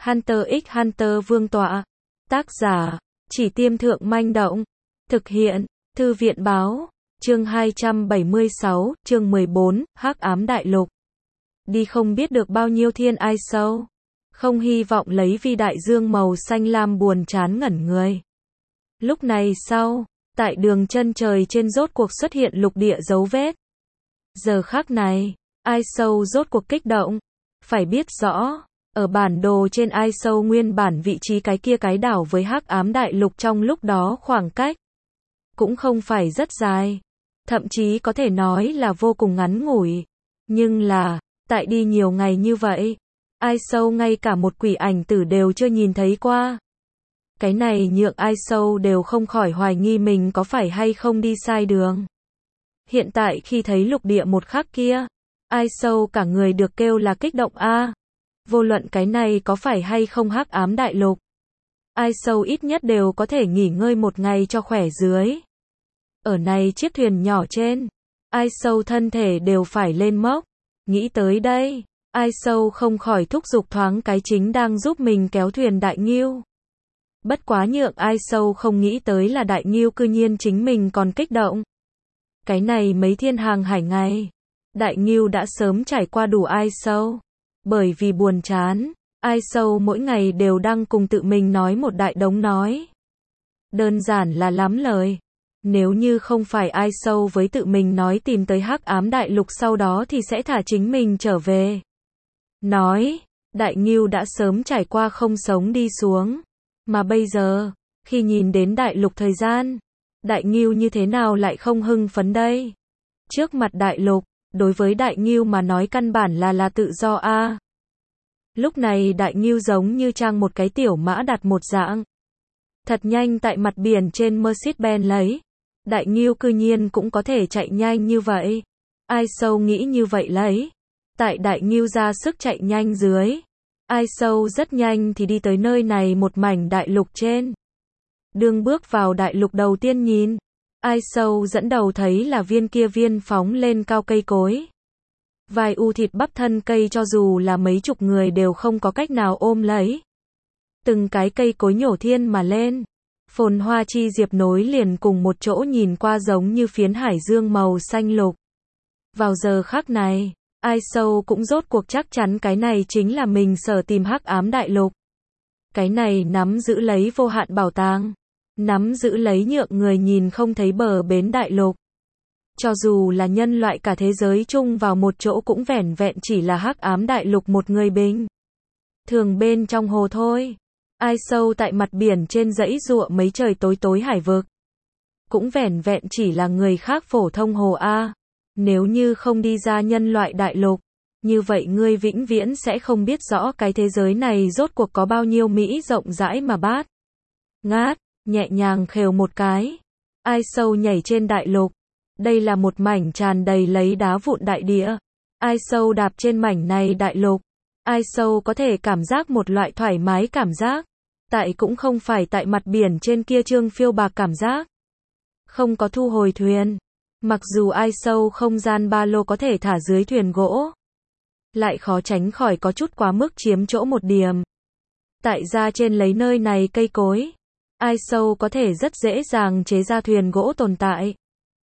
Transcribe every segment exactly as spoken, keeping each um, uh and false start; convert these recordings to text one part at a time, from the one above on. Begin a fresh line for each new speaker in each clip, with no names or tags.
Hunter x Hunter Vương tọa. Tác giả, Chỉ Tiêm Thượng Manh Động. Thực hiện, Thư viện Báo. Chương hai trăm bảy mươi sáu, chương mười bốn, Hắc Ám Đại Lục. Đi không biết được bao nhiêu thiên ai sâu. Không hy vọng lấy vi đại dương màu xanh lam buồn chán ngẩn người. Lúc này sau, tại đường chân trời trên rốt cuộc xuất hiện lục địa dấu vết. Giờ khắc này, ai sâu rốt cuộc kích động. Phải biết rõ, ở bản đồ trên ai sâu nguyên bản vị trí cái kia cái đảo với Hắc Ám Đại Lục trong lúc đó khoảng cách cũng không phải rất dài, thậm chí có thể nói là vô cùng ngắn ngủi. Nhưng là, tại đi nhiều ngày như vậy, ai sâu ngay cả một quỷ ảnh tử đều chưa nhìn thấy qua. Cái này nhượng ai sâu đều không khỏi hoài nghi mình có phải hay không đi sai đường. Hiện tại khi thấy lục địa một khắc kia, ai sâu cả người được kêu là kích động a. Vô luận cái này có phải hay không Hắc Ám Đại Lục, ai sâu ít nhất đều có thể nghỉ ngơi một ngày cho khỏe dưới. Ở này chiếc thuyền nhỏ trên, ai sâu thân thể đều phải lên mốc. Nghĩ tới đây, ai sâu không khỏi thúc giục thoáng cái chính đang giúp mình kéo thuyền Đại Ngưu. Bất quá nhượng ai sâu không nghĩ tới là Đại Ngưu cư nhiên chính mình còn kích động. Cái này mấy thiên hàng hải ngày, Đại Ngưu đã sớm trải qua đủ ai sâu. Bởi vì buồn chán, ai sâu mỗi ngày đều đang cùng tự mình nói một đại đống nói. Đơn giản là lắm lời. Nếu như không phải ai sâu với tự mình nói tìm tới Hắc Ám Đại Lục sau đó thì sẽ thả chính mình trở về. Nói, Đại Ngưu đã sớm trải qua không sống đi xuống. Mà bây giờ, khi nhìn đến Đại Lục thời gian, Đại Ngưu như thế nào lại không hưng phấn đây? Trước mặt Đại Lục, đối với Đại Ngưu mà nói căn bản là là tự do a. À. Lúc này Đại Ngưu giống như trang một cái tiểu mã đặt một dạng. Thật nhanh tại mặt biển trên Mercedes-Benz lấy. Đại Ngưu cư nhiên cũng có thể chạy nhanh như vậy. Ai sâu nghĩ như vậy lấy. Tại Đại Ngưu ra sức chạy nhanh dưới. Ai sâu rất nhanh thì đi tới nơi này một mảnh đại lục trên. Đương bước vào đại lục đầu tiên nhìn. Ai sâu dẫn đầu thấy là viên kia viên phóng lên cao cây cối. Vài u thịt bắp thân cây cho dù là mấy chục người đều không có cách nào ôm lấy. Từng cái cây cối nhổ thiên mà lên. Phồn hoa chi diệp nối liền cùng một chỗ nhìn qua giống như phiến hải dương màu xanh lục. Vào giờ khắc này, ai sâu cũng rốt cuộc chắc chắn cái này chính là mình sở tìm Hắc Ám Đại Lục. Cái này nắm giữ lấy vô hạn bảo tàng. Nắm giữ lấy nhượng người nhìn không thấy bờ bến đại lục. Cho dù là nhân loại cả thế giới chung vào một chỗ cũng vẻn vẹn chỉ là Hắc Ám Đại Lục một người bình thường bên trong hồ thôi. Ai sâu tại mặt biển trên dãy giụa mấy trời tối tối hải vực. Cũng vẻn vẹn chỉ là người khác phổ thông hồ A. Nếu như không đi ra nhân loại đại lục, như vậy ngươi vĩnh viễn sẽ không biết rõ cái thế giới này rốt cuộc có bao nhiêu mỹ rộng rãi mà bát ngát. Nhẹ nhàng khều một cái, ai sâu nhảy trên đại lục. Đây là một mảnh tràn đầy lấy đá vụn đại địa. Ai sâu đạp trên mảnh này đại lục. Ai sâu có thể cảm giác một loại thoải mái cảm giác. Tại cũng không phải tại mặt biển trên kia trương phiêu bạc cảm giác. Không có thu hồi thuyền. Mặc dù ai sâu không gian ba lô có thể thả dưới thuyền gỗ. Lại khó tránh khỏi có chút quá mức chiếm chỗ một điểm. Tại ra trên lấy nơi này cây cối. Ai sâu có thể rất dễ dàng chế ra thuyền gỗ tồn tại.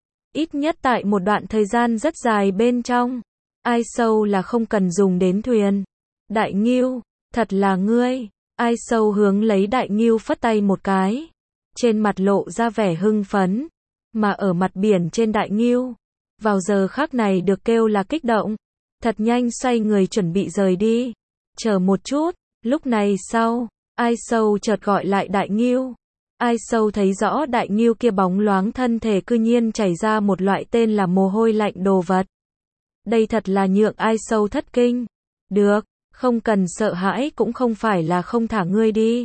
Ít nhất tại một đoạn thời gian rất dài bên trong. Ai sâu là không cần dùng đến thuyền. Đại Ngưu, thật là ngươi. Ai sâu hướng lấy Đại Ngưu phất tay một cái. Trên mặt lộ ra vẻ hưng phấn. Mà ở mặt biển trên Đại Ngưu, vào giờ khắc này được kêu là kích động. Thật nhanh xoay người chuẩn bị rời đi. Chờ một chút, lúc này sau, ai sâu chợt gọi lại Đại Ngưu. Ai sâu thấy rõ Đại Ngưu kia bóng loáng thân thể cư nhiên chảy ra một loại tên là mồ hôi lạnh đồ vật. Đây thật là nhượng ai sâu thất kinh. Được, không cần sợ hãi cũng không phải là không thả ngươi đi.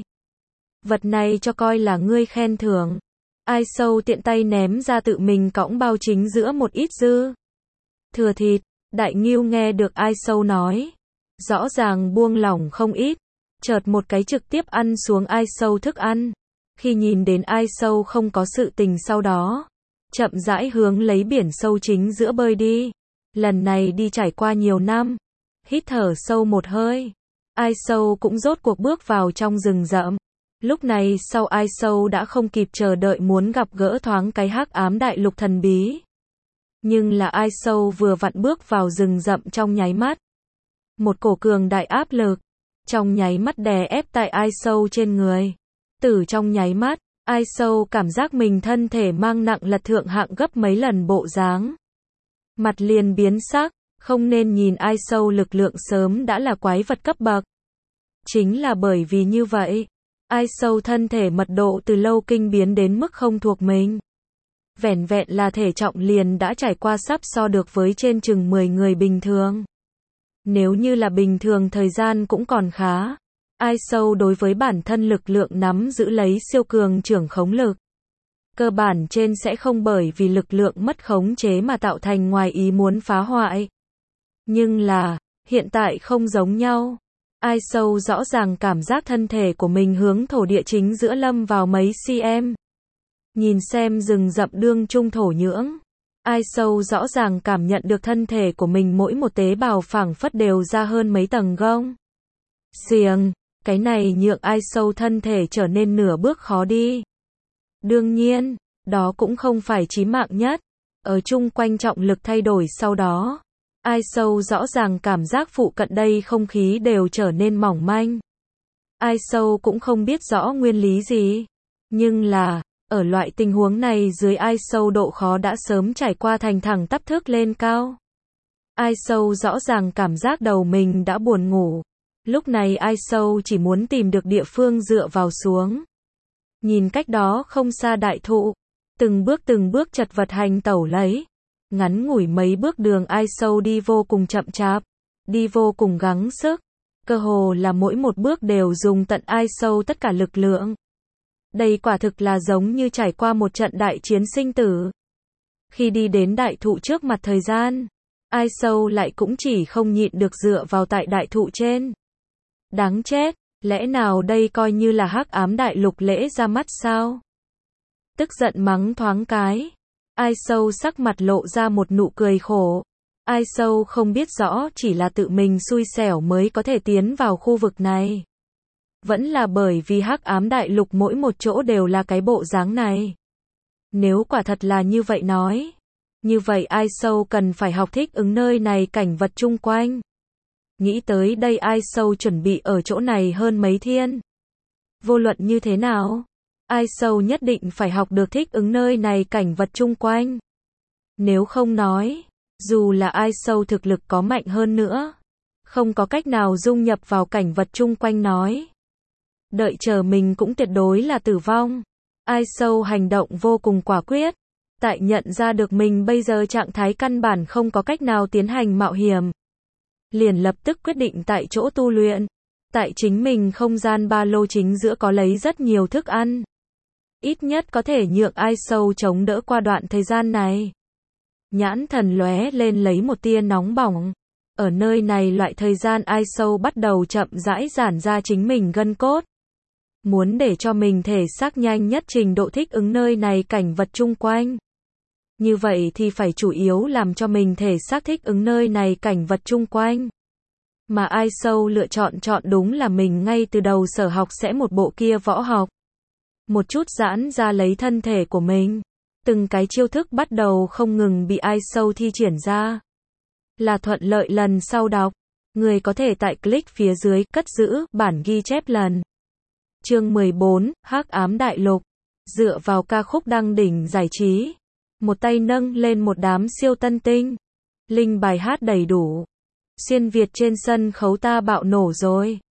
Vật này cho coi là ngươi khen thưởng. Ai sâu tiện tay ném ra tự mình cõng bao chính giữa một ít dư thừa thịt. Đại Ngưu nghe được ai sâu nói. Rõ ràng buông lỏng không ít. Chợt một cái trực tiếp ăn xuống ai sâu thức ăn. Khi nhìn đến ai sâu không có sự tình sau đó, chậm rãi hướng lấy biển sâu chính giữa bơi đi. Lần này đi trải qua nhiều năm, hít thở sâu một hơi. Ai Sâu cũng rốt cuộc bước vào trong rừng rậm. Lúc này sau Ai Sâu đã không kịp chờ đợi muốn gặp gỡ thoáng cái hắc ám đại lục thần bí. Nhưng là Ai Sâu vừa vặn bước vào rừng rậm trong nháy mắt. Một cổ cường đại áp lực, trong nháy mắt đè ép tại Ai Sâu trên người. Từ trong nháy mắt, Ai Sâu cảm giác mình thân thể mang nặng lật thượng hạng gấp mấy lần bộ dáng. Mặt liền biến sắc, không nên nhìn Ai Sâu lực lượng sớm đã là quái vật cấp bậc. Chính là bởi vì như vậy, Ai Sâu thân thể mật độ từ lâu kinh biến đến mức không thuộc mình. Vẻn vẹn là thể trọng liền đã trải qua sắp so được với trên chừng mười người bình thường. Nếu như là bình thường thời gian cũng còn khá. Ai Sâu đối với bản thân lực lượng nắm giữ lấy siêu cường trưởng khống lực. Cơ bản trên sẽ không bởi vì lực lượng mất khống chế mà tạo thành ngoài ý muốn phá hoại. Nhưng là, hiện tại không giống nhau. Ai Sâu rõ ràng cảm giác thân thể của mình hướng thổ địa chính giữa lâm vào mấy cm. Nhìn xem rừng rậm đương trung thổ nhưỡng. Ai Sâu rõ ràng cảm nhận được thân thể của mình mỗi một tế bào phảng phất đều ra hơn mấy tầng gông xiềng. Cái này nhượng Ai Sâu thân thể trở nên nửa bước khó đi. Đương nhiên, đó cũng không phải chí mạng nhất. Ở chung quanh trọng lực thay đổi sau đó. Ai Sâu rõ ràng cảm giác phụ cận đây không khí đều trở nên mỏng manh. Ai Sâu cũng không biết rõ nguyên lý gì. Nhưng là, ở loại tình huống này dưới Ai Sâu độ khó đã sớm trải qua thành thẳng tắp thước lên cao. Ai Sâu rõ ràng cảm giác đầu mình đã buồn ngủ. Lúc này Ai Sâu chỉ muốn tìm được địa phương dựa vào xuống. Nhìn cách đó không xa đại thụ. Từng bước từng bước chật vật hành tẩu lấy. Ngắn ngủi mấy bước đường Ai Sâu đi vô cùng chậm chạp. Đi vô cùng gắng sức. Cơ hồ là mỗi một bước đều dùng tận Ai Sâu tất cả lực lượng. Đây quả thực là giống như trải qua một trận đại chiến sinh tử. Khi đi đến đại thụ trước mặt thời gian, Ai Sâu lại cũng chỉ không nhịn được dựa vào tại đại thụ trên. Đáng chết, lẽ nào đây coi như là hắc ám đại lục lễ ra mắt sao? Tức giận mắng thoáng cái. Ai Sâu sắc mặt lộ ra một nụ cười khổ. Ai Sâu không biết rõ chỉ là tự mình xui xẻo mới có thể tiến vào khu vực này. Vẫn là bởi vì hắc ám đại lục mỗi một chỗ đều là cái bộ dáng này. Nếu quả thật là như vậy nói. Như vậy Ai Sâu cần phải học thích ứng nơi này cảnh vật chung quanh. Nghĩ tới đây Ai Sâu chuẩn bị ở chỗ này hơn mấy thiên. Vô luận như thế nào, Ai Sâu nhất định phải học được thích ứng nơi này cảnh vật chung quanh. Nếu không nói, dù là Ai Sâu thực lực có mạnh hơn nữa, không có cách nào dung nhập vào cảnh vật chung quanh nói. Đợi chờ mình cũng tuyệt đối là tử vong. Ai Sâu hành động vô cùng quả quyết. Tại nhận ra được mình bây giờ trạng thái căn bản không có cách nào tiến hành mạo hiểm. Liền lập tức quyết định tại chỗ tu luyện. Tại chính mình không gian ba lô chính giữa có lấy rất nhiều thức ăn. Ít nhất có thể nhượng Ai Sâu chống đỡ qua đoạn thời gian này. Nhãn thần lóe lên lấy một tia nóng bỏng. Ở nơi này loại thời gian Ai Sâu bắt đầu chậm rãi giãn ra chính mình gân cốt. Muốn để cho mình thể xác nhanh nhất trình độ thích ứng nơi này cảnh vật chung quanh. Như vậy thì phải chủ yếu làm cho mình thể xác thích ứng nơi này cảnh vật chung quanh. Mà Ai Sâu lựa chọn chọn đúng là mình ngay từ đầu sở học sẽ một bộ kia võ học. Một chút giãn ra lấy thân thể của mình. Từng cái chiêu thức bắt đầu không ngừng bị Ai Sâu thi triển ra. Là thuận lợi lần sau đọc. Người có thể tại click phía dưới cất giữ bản ghi chép lần. Chương mười bốn, Hắc ám đại lục. Dựa vào ca khúc đăng đỉnh giải trí. Một tay nâng lên một đám siêu tân tinh. Linh bài hát đầy đủ. Xuyên Việt trên sân khấu ta bạo nổ rồi.